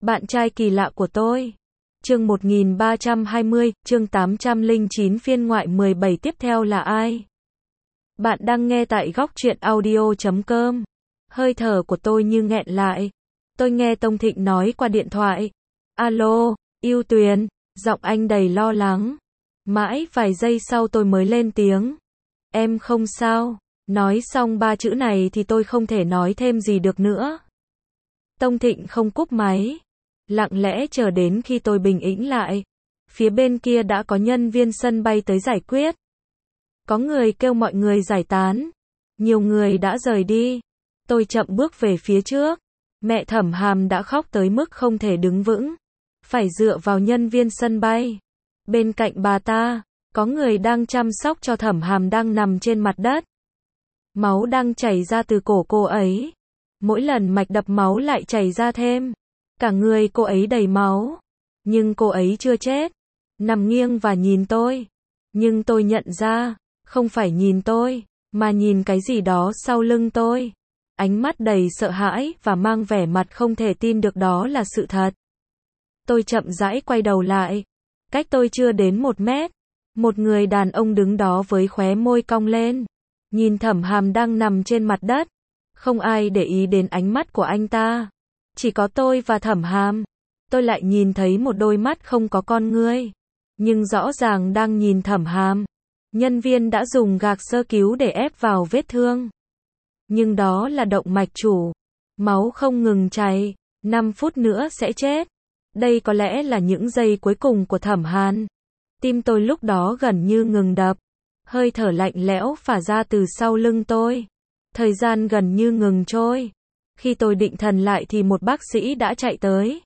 Bạn trai kỳ lạ của tôi. Chương 1320, chương 809 phiên ngoại 17 tiếp theo là ai? Bạn đang nghe tại góc truyện audio.com. Hơi thở của tôi như nghẹn lại. Tôi nghe Tông Thịnh nói qua điện thoại. Alo, Yêu Tuyền, giọng anh đầy lo lắng. Mãi vài giây sau tôi mới lên tiếng. Em không sao. Nói xong ba chữ này thì tôi không thể nói thêm gì được nữa. Tông Thịnh không cúp máy. Lặng lẽ chờ đến khi tôi bình tĩnh lại. Phía bên kia đã có nhân viên sân bay tới giải quyết. Có người kêu mọi người giải tán. Nhiều người đã rời đi. Tôi chậm bước về phía trước. Mẹ Thẩm Hàm đã khóc tới mức không thể đứng vững. Phải dựa vào nhân viên sân bay. Bên cạnh bà ta, có người đang chăm sóc cho Thẩm Hàm đang nằm trên mặt đất. Máu đang chảy ra từ cổ cô ấy. Mỗi lần mạch đập máu lại chảy ra thêm. Cả người cô ấy đầy máu. Nhưng cô ấy chưa chết. Nằm nghiêng và nhìn tôi. Nhưng tôi nhận ra, không phải nhìn tôi, mà nhìn cái gì đó sau lưng tôi. Ánh mắt đầy sợ hãi và mang vẻ mặt không thể tin được đó là sự thật. Tôi chậm rãi quay đầu lại. Cách tôi chưa đến 1 mét. Một người đàn ông đứng đó với khóe môi cong lên. Nhìn Thẩm Hàm đang nằm trên mặt đất. Không ai để ý đến ánh mắt của anh ta. Chỉ có tôi và Thẩm Hàm. Tôi lại nhìn thấy một đôi mắt không có con ngươi. Nhưng rõ ràng đang nhìn Thẩm Hàm. Nhân viên đã dùng gạc sơ cứu để ép vào vết thương. Nhưng đó là động mạch chủ. Máu không ngừng chảy. 5 phút nữa sẽ chết. Đây có lẽ là những giây cuối cùng của Thẩm Hàn. Tim tôi lúc đó gần như ngừng đập. Hơi thở lạnh lẽo phả ra từ sau lưng tôi. Thời gian gần như ngừng trôi. Khi tôi định thần lại thì một bác sĩ đã chạy tới.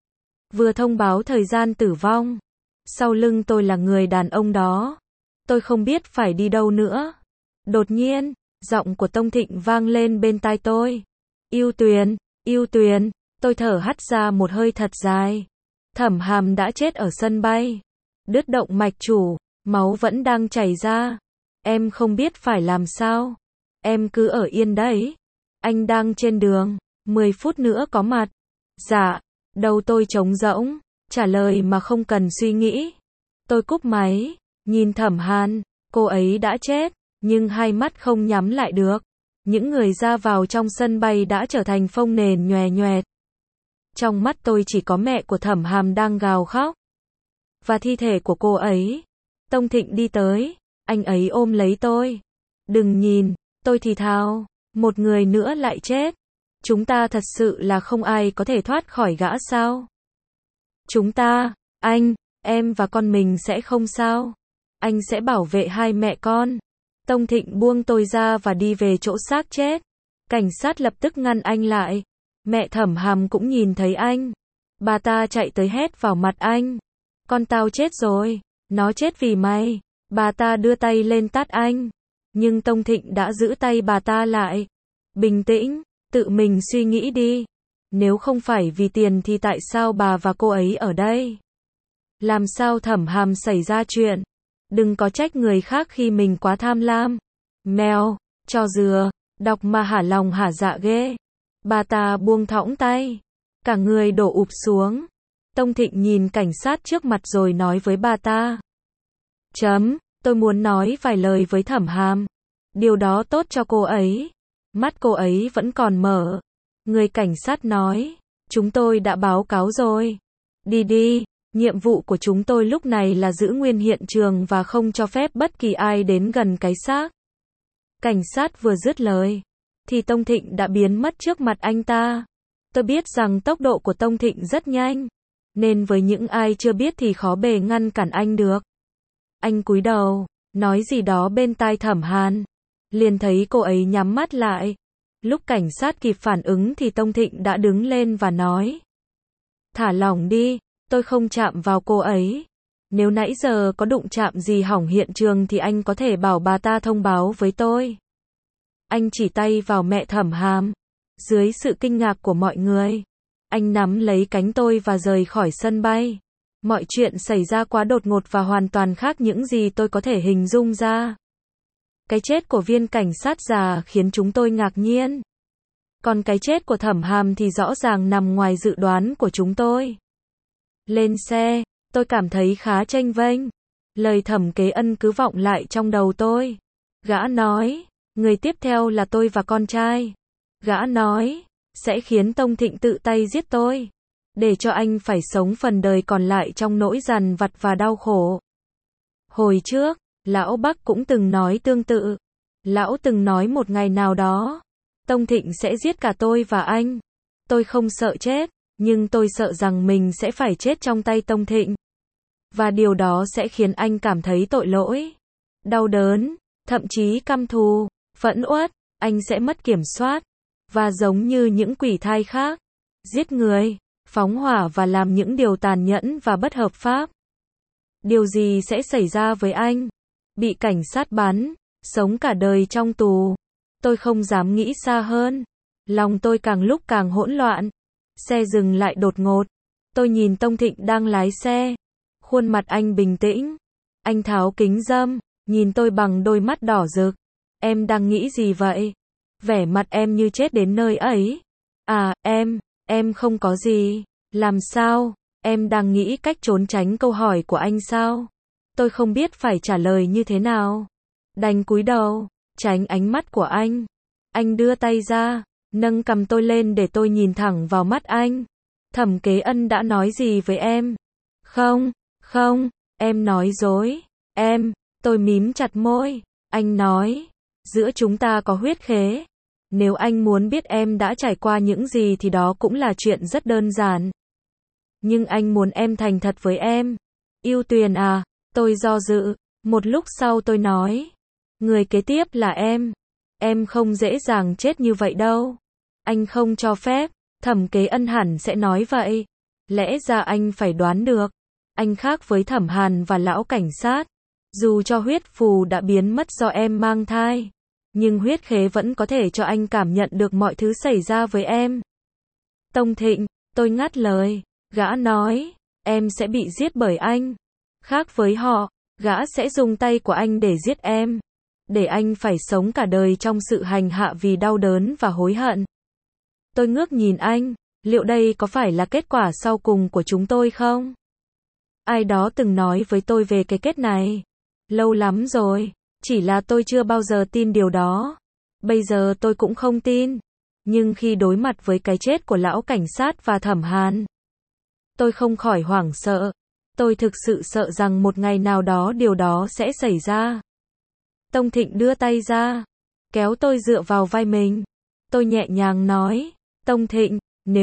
Vừa thông báo thời gian tử vong. Sau lưng tôi là người đàn ông đó. Tôi không biết phải đi đâu nữa. Đột nhiên, giọng của Tông Thịnh vang lên bên tai tôi. Yêu Tuyền, Yêu Tuyền. Tôi thở hắt ra một hơi thật dài. Thẩm Hàm đã chết ở sân bay. Đứt động mạch chủ, máu vẫn đang chảy ra. Em không biết phải làm sao. Em cứ ở yên đấy. Anh đang trên đường, 10 phút nữa có mặt. Dạ, đầu tôi trống rỗng, trả lời mà không cần suy nghĩ. Tôi cúp máy, nhìn Thẩm Hàn, cô ấy đã chết, nhưng hai mắt không nhắm lại được. Những người ra vào trong sân bay đã trở thành phông nền nhòe nhoẹt. Trong mắt tôi chỉ có mẹ của Thẩm Hàm đang gào khóc. Và thi thể của cô ấy. Tông Thịnh đi tới, anh ấy ôm lấy tôi. Đừng nhìn, tôi thì thào, một người nữa lại chết. Chúng ta thật sự là không ai có thể thoát khỏi gã sao? Chúng ta, anh, em và con mình sẽ không sao. Anh sẽ bảo vệ hai mẹ con. Tông Thịnh buông tôi ra và đi về chỗ xác chết. Cảnh sát lập tức ngăn anh lại. Mẹ Thẩm Hàm cũng nhìn thấy anh. Bà ta chạy tới hét vào mặt anh. Con tao chết rồi. Nó chết vì mày. Bà ta đưa tay lên tát anh. Nhưng Tông Thịnh đã giữ tay bà ta lại. Bình tĩnh, tự mình suy nghĩ đi. Nếu không phải vì tiền thì tại sao bà và cô ấy ở đây? Làm sao Thẩm Hàm xảy ra chuyện? Đừng có trách người khác khi mình quá tham lam. Mèo, cho dừa, đọc mà hả lòng hả dạ ghê. Bà ta buông thõng tay. Cả người đổ ụp xuống. Tông Thịnh nhìn cảnh sát trước mặt rồi nói với bà ta. Tôi muốn nói vài lời với Thẩm Hàm. Điều đó tốt cho cô ấy. Mắt cô ấy vẫn còn mở. Người cảnh sát nói. Chúng tôi đã báo cáo rồi. Đi đi. Nhiệm vụ của chúng tôi lúc này là giữ nguyên hiện trường và không cho phép bất kỳ ai đến gần cái xác. Cảnh sát vừa dứt lời. Thì Tông Thịnh đã biến mất trước mặt anh ta. Tôi biết rằng tốc độ của Tông Thịnh rất nhanh. Nên với những ai chưa biết thì khó bề ngăn cản anh được. Anh cúi đầu, nói gì đó bên tai Thẩm Hàn. Liền thấy cô ấy nhắm mắt lại. Lúc cảnh sát kịp phản ứng thì Tông Thịnh đã đứng lên và nói. Thả lỏng đi, tôi không chạm vào cô ấy. Nếu nãy giờ có đụng chạm gì hỏng hiện trường thì anh có thể bảo bà ta thông báo với tôi. Anh chỉ tay vào mẹ Thẩm Hàm. Dưới sự kinh ngạc của mọi người, anh nắm lấy cánh tôi và rời khỏi sân bay. Mọi chuyện xảy ra quá đột ngột và hoàn toàn khác những gì tôi có thể hình dung ra. Cái chết của viên cảnh sát già khiến chúng tôi ngạc nhiên. Còn cái chết của Thẩm Hàm thì rõ ràng nằm ngoài dự đoán của chúng tôi. Lên xe, tôi cảm thấy khá chênh vênh. Lời Thẩm Kế Ân cứ vọng lại trong đầu tôi. Gã nói, người tiếp theo là tôi và con trai. Gã nói, sẽ khiến Tông Thịnh tự tay giết tôi, để cho anh phải sống phần đời còn lại trong nỗi dằn vặt và đau khổ. Hồi trước, Lão Bắc cũng từng nói tương tự. Lão từng nói một ngày nào đó, Tông Thịnh sẽ giết cả tôi và anh. Tôi không sợ chết, nhưng tôi sợ rằng mình sẽ phải chết trong tay Tông Thịnh. Và điều đó sẽ khiến anh cảm thấy tội lỗi, đau đớn, thậm chí căm thù, phẫn uất. Anh sẽ mất kiểm soát, và giống như những quỷ thai khác, giết người, phóng hỏa và làm những điều tàn nhẫn và bất hợp pháp. Điều gì sẽ xảy ra với anh? Bị cảnh sát bắn, sống cả đời trong tù. Tôi không dám nghĩ xa hơn. Lòng tôi càng lúc càng hỗn loạn. Xe dừng lại đột ngột. Tôi nhìn Tông Thịnh đang lái xe. Khuôn mặt anh bình tĩnh. Anh tháo kính râm, nhìn tôi bằng đôi mắt đỏ rực. Em đang nghĩ gì vậy? Vẻ mặt em như chết đến nơi ấy. À, em không có gì. Làm sao? Em đang nghĩ cách trốn tránh câu hỏi của anh sao? Tôi không biết phải trả lời như thế nào. Đành cúi đầu, tránh ánh mắt của anh. Anh đưa tay ra, nâng cằm tôi lên để tôi nhìn thẳng vào mắt anh. Thẩm Kế Ân đã nói gì với em? Không, em nói dối. Tôi mím chặt môi. Anh nói, giữa chúng ta có huyết khế. Nếu anh muốn biết em đã trải qua những gì thì đó cũng là chuyện rất đơn giản. Nhưng anh muốn em thành thật với em. Yêu Tuyền à, tôi do dự. Một lúc sau tôi nói, người kế tiếp là em. Em không dễ dàng chết như vậy đâu. Anh không cho phép. Thẩm Kế Ân hẳn sẽ nói vậy. Lẽ ra anh phải đoán được. Anh khác với Thẩm Hàn và lão cảnh sát. Dù cho huyết phù đã biến mất do em mang thai, nhưng huyết khế vẫn có thể cho anh cảm nhận được mọi thứ xảy ra với em. Tông Thịnh, tôi ngắt lời. Gã nói, em sẽ bị giết bởi anh. Khác với họ, gã sẽ dùng tay của anh để giết em. Để anh phải sống cả đời trong sự hành hạ vì đau đớn và hối hận. Tôi ngước nhìn anh, liệu đây có phải là kết quả sau cùng của chúng tôi không? Ai đó từng nói với tôi về cái kết này. Lâu lắm rồi, chỉ là tôi chưa bao giờ tin điều đó. Bây giờ tôi cũng không tin. Nhưng khi đối mặt với cái chết của lão cảnh sát và Thẩm Hàn, tôi không khỏi hoảng sợ. Tôi thực sự sợ rằng một ngày nào đó điều đó sẽ xảy ra. Tông Thịnh đưa tay ra, kéo tôi dựa vào vai mình. Tôi nhẹ nhàng nói, Tông Thịnh,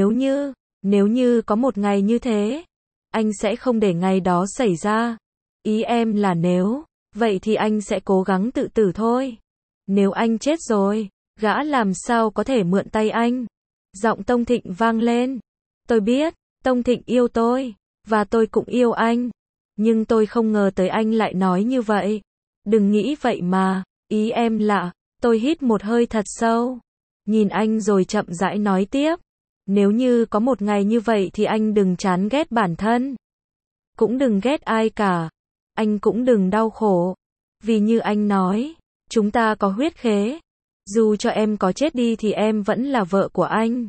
nếu như có một ngày như thế, anh sẽ không để ngày đó xảy ra. Ý em là nếu, vậy thì anh sẽ cố gắng tự tử thôi. Nếu anh chết rồi, gã làm sao có thể mượn tay anh? Giọng Tông Thịnh vang lên. Tôi biết, Tông Thịnh yêu tôi, và tôi cũng yêu anh. Nhưng tôi không ngờ tới anh lại nói như vậy. Đừng nghĩ vậy mà, ý em là, tôi hít một hơi thật sâu. Nhìn anh rồi chậm rãi nói tiếp. Nếu như có một ngày như vậy thì anh đừng chán ghét bản thân. Cũng đừng ghét ai cả. Anh cũng đừng đau khổ. Vì như anh nói, chúng ta có huyết khế. Dù cho em có chết đi thì em vẫn là vợ của anh.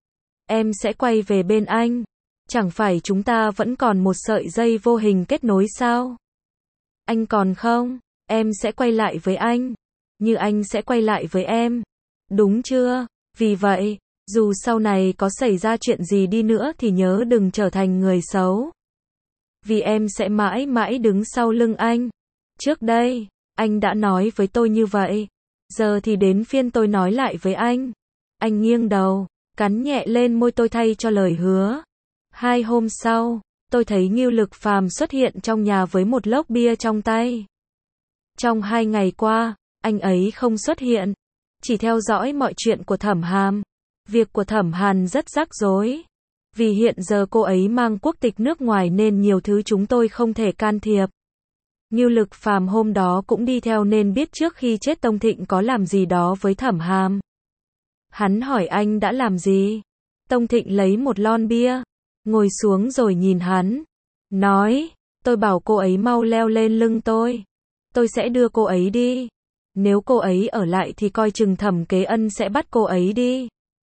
Em sẽ quay về bên anh. Chẳng phải chúng ta vẫn còn một sợi dây vô hình kết nối sao? Anh còn không? Em sẽ quay lại với anh. Như anh sẽ quay lại với em. Đúng chưa? Vì vậy, dù sau này có xảy ra chuyện gì đi nữa thì nhớ đừng trở thành người xấu. Vì em sẽ mãi mãi đứng sau lưng anh. Trước đây, anh đã nói với tôi như vậy. Giờ thì đến phiên tôi nói lại với anh. Anh nghiêng đầu, cắn nhẹ lên môi tôi thay cho lời hứa. 2 hôm sau, tôi thấy Ngưu Lực Phàm xuất hiện trong nhà với một lốc bia trong tay. Trong 2 ngày qua, anh ấy không xuất hiện, chỉ theo dõi mọi chuyện của Thẩm Hàm. Việc của Thẩm Hàn rất rắc rối. Vì hiện giờ cô ấy mang quốc tịch nước ngoài nên nhiều thứ chúng tôi không thể can thiệp. Ngưu Lực Phàm hôm đó cũng đi theo nên biết trước khi chết Tông Thịnh có làm gì đó với Thẩm Hàm. Hắn hỏi anh đã làm gì? Tông Thịnh lấy một lon bia, ngồi xuống rồi nhìn hắn. Nói, tôi bảo cô ấy mau leo lên lưng tôi. Tôi sẽ đưa cô ấy đi. Nếu cô ấy ở lại thì coi chừng Thẩm Kế Ân sẽ bắt cô ấy đi.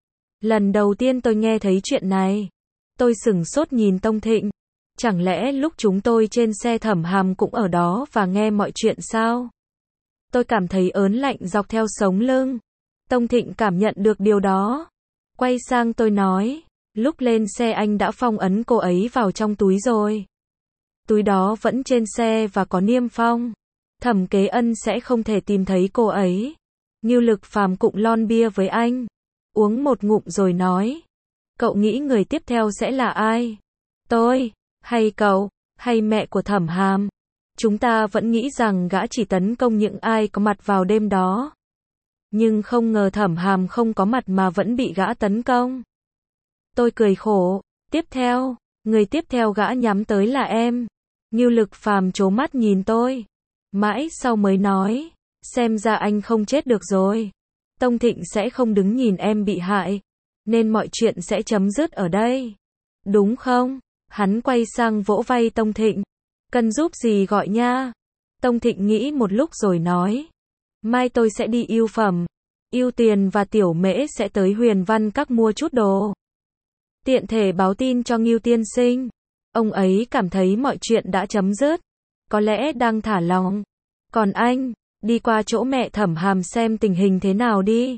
Lần đầu tiên tôi nghe thấy chuyện này. Tôi sửng sốt nhìn Tông Thịnh. Chẳng lẽ lúc chúng tôi trên xe Thẩm Hàm cũng ở đó và nghe mọi chuyện sao? Tôi cảm thấy ớn lạnh dọc theo sống lưng. Tông Thịnh cảm nhận được điều đó. Quay sang tôi nói, lúc lên xe anh đã phong ấn cô ấy vào trong túi rồi. Túi đó vẫn trên xe và có niêm phong. Thẩm Kế Ân sẽ không thể tìm thấy cô ấy. Ngưu Lực Phàm cụng lon bia với anh. Uống một ngụm rồi nói. Cậu nghĩ người tiếp theo sẽ là ai? Tôi, hay cậu, hay mẹ của Thẩm Hàm? Chúng ta vẫn nghĩ rằng gã chỉ tấn công những ai có mặt vào đêm đó. Nhưng không ngờ Thẩm Hàm không có mặt mà vẫn bị gã tấn công. Tôi cười khổ. Tiếp theo, người tiếp theo gã nhắm tới là em. Ngưu Lực Phàm trố mắt nhìn tôi. Mãi sau mới nói, xem ra anh không chết được rồi. Tông Thịnh sẽ không đứng nhìn em bị hại, nên mọi chuyện sẽ chấm dứt ở đây. Đúng không? Hắn quay sang vỗ vai Tông Thịnh. Cần giúp gì gọi nha. Tông Thịnh nghĩ một lúc rồi nói. Mai tôi sẽ đi Ưu Phẩm. Ưu Tuyền và Tiểu Mễ sẽ tới Huyền Văn Các mua chút đồ. Tiện thể báo tin cho Ngưu tiên sinh. Ông ấy cảm thấy mọi chuyện đã chấm dứt. Có lẽ đang thả lỏng. Còn anh, đi qua chỗ mẹ Thẩm Hàm xem tình hình thế nào đi.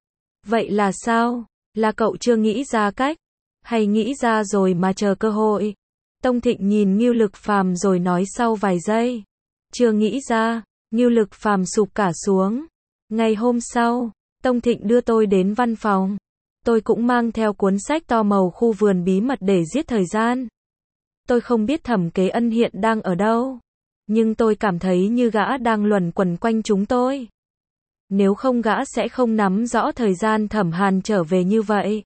Vậy là sao? Là cậu chưa nghĩ ra cách? Hay nghĩ ra rồi mà chờ cơ hội? Tông Thịnh nhìn Ngưu Lực Phàm rồi nói sau vài giây. Chưa nghĩ ra. Ngưu Lực Phàm sụp cả xuống. Ngày hôm sau, Tông Thịnh đưa tôi đến văn phòng. Tôi cũng mang theo cuốn sách to màu Khu vườn bí mật để giết thời gian. Tôi không biết Thẩm Kế Ân hiện đang ở đâu. Nhưng tôi cảm thấy như gã đang luẩn quẩn quanh chúng tôi. Nếu không gã sẽ không nắm rõ thời gian Thẩm Hàn trở về như vậy.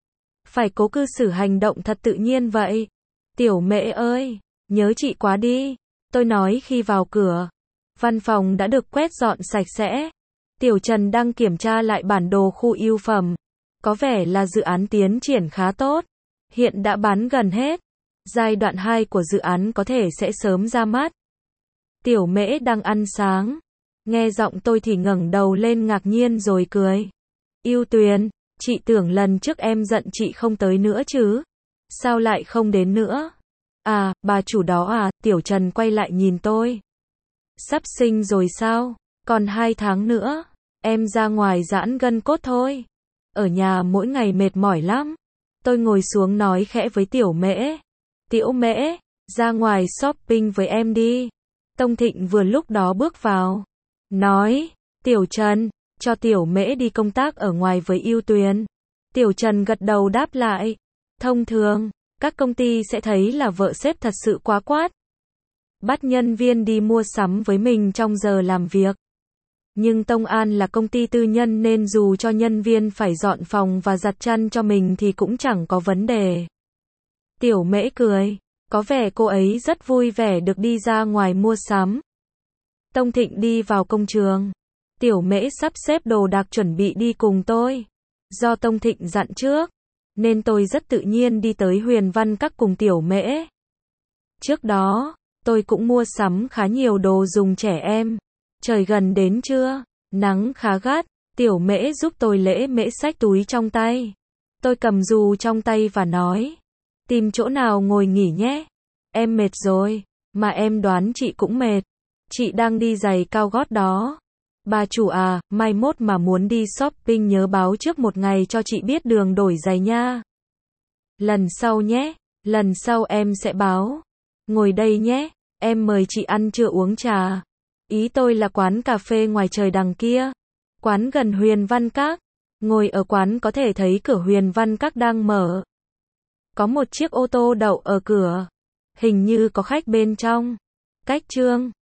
Phải cố cư xử hành động thật tự nhiên vậy. Tiểu Mễ ơi, nhớ chị quá đi. Tôi nói khi vào cửa. Văn phòng đã được quét dọn sạch sẽ. Tiểu Trần đang kiểm tra lại bản đồ khu Ưu Phẩm. Có vẻ là dự án tiến triển khá tốt. Hiện đã bán gần hết. Giai đoạn 2 của dự án có thể sẽ sớm ra mắt. Tiểu Mễ đang ăn sáng. Nghe giọng tôi thì ngẩng đầu lên ngạc nhiên rồi cười. Ưu Tuyền, chị tưởng lần trước em giận chị không tới nữa chứ. Sao lại không đến nữa? À, bà chủ đó à, Tiểu Trần quay lại nhìn tôi. Sắp sinh rồi sao? Còn 2 tháng nữa. Em ra ngoài giãn gân cốt thôi. Ở nhà mỗi ngày mệt mỏi lắm. Tôi ngồi xuống nói khẽ với Tiểu Mễ. Tiểu Mễ, ra ngoài shopping với em đi. Tông Thịnh vừa lúc đó bước vào. Nói, Tiểu Trần, cho Tiểu Mễ đi công tác ở ngoài với Ưu Tuyền. Tiểu Trần gật đầu đáp lại. Thông thường, các công ty sẽ thấy là vợ sếp thật sự quá quát. Bắt nhân viên đi mua sắm với mình trong giờ làm việc. Nhưng Tông An là công ty tư nhân nên dù cho nhân viên phải dọn phòng và giặt chăn cho mình thì cũng chẳng có vấn đề. Tiểu Mễ cười. Có vẻ cô ấy rất vui vẻ được đi ra ngoài mua sắm. Tông Thịnh đi vào công trường. Tiểu Mễ sắp xếp đồ đạc chuẩn bị đi cùng tôi. Do Tông Thịnh dặn trước, nên tôi rất tự nhiên đi tới Huyền Văn Các cùng Tiểu Mễ. Trước đó, tôi cũng mua sắm khá nhiều đồ dùng trẻ em. Trời gần đến trưa, nắng khá gắt, Tiểu Mễ giúp tôi lễ mễ xách túi trong tay. Tôi cầm dù trong tay và nói, tìm chỗ nào ngồi nghỉ nhé. Em mệt rồi, mà em đoán chị cũng mệt. Chị đang đi giày cao gót đó. Bà chủ à, mai mốt mà muốn đi shopping nhớ báo trước một ngày cho chị biết đường đổi giày nha. Lần sau nhé, lần sau em sẽ báo. Ngồi đây nhé, em mời chị ăn trưa uống trà. Ý tôi là quán cà phê ngoài trời đằng kia. Quán gần Huyền Văn Các. Ngồi ở quán có thể thấy cửa Huyền Văn Các đang mở. Có một chiếc ô tô đậu ở cửa. Hình như có khách bên trong. Cách Trương.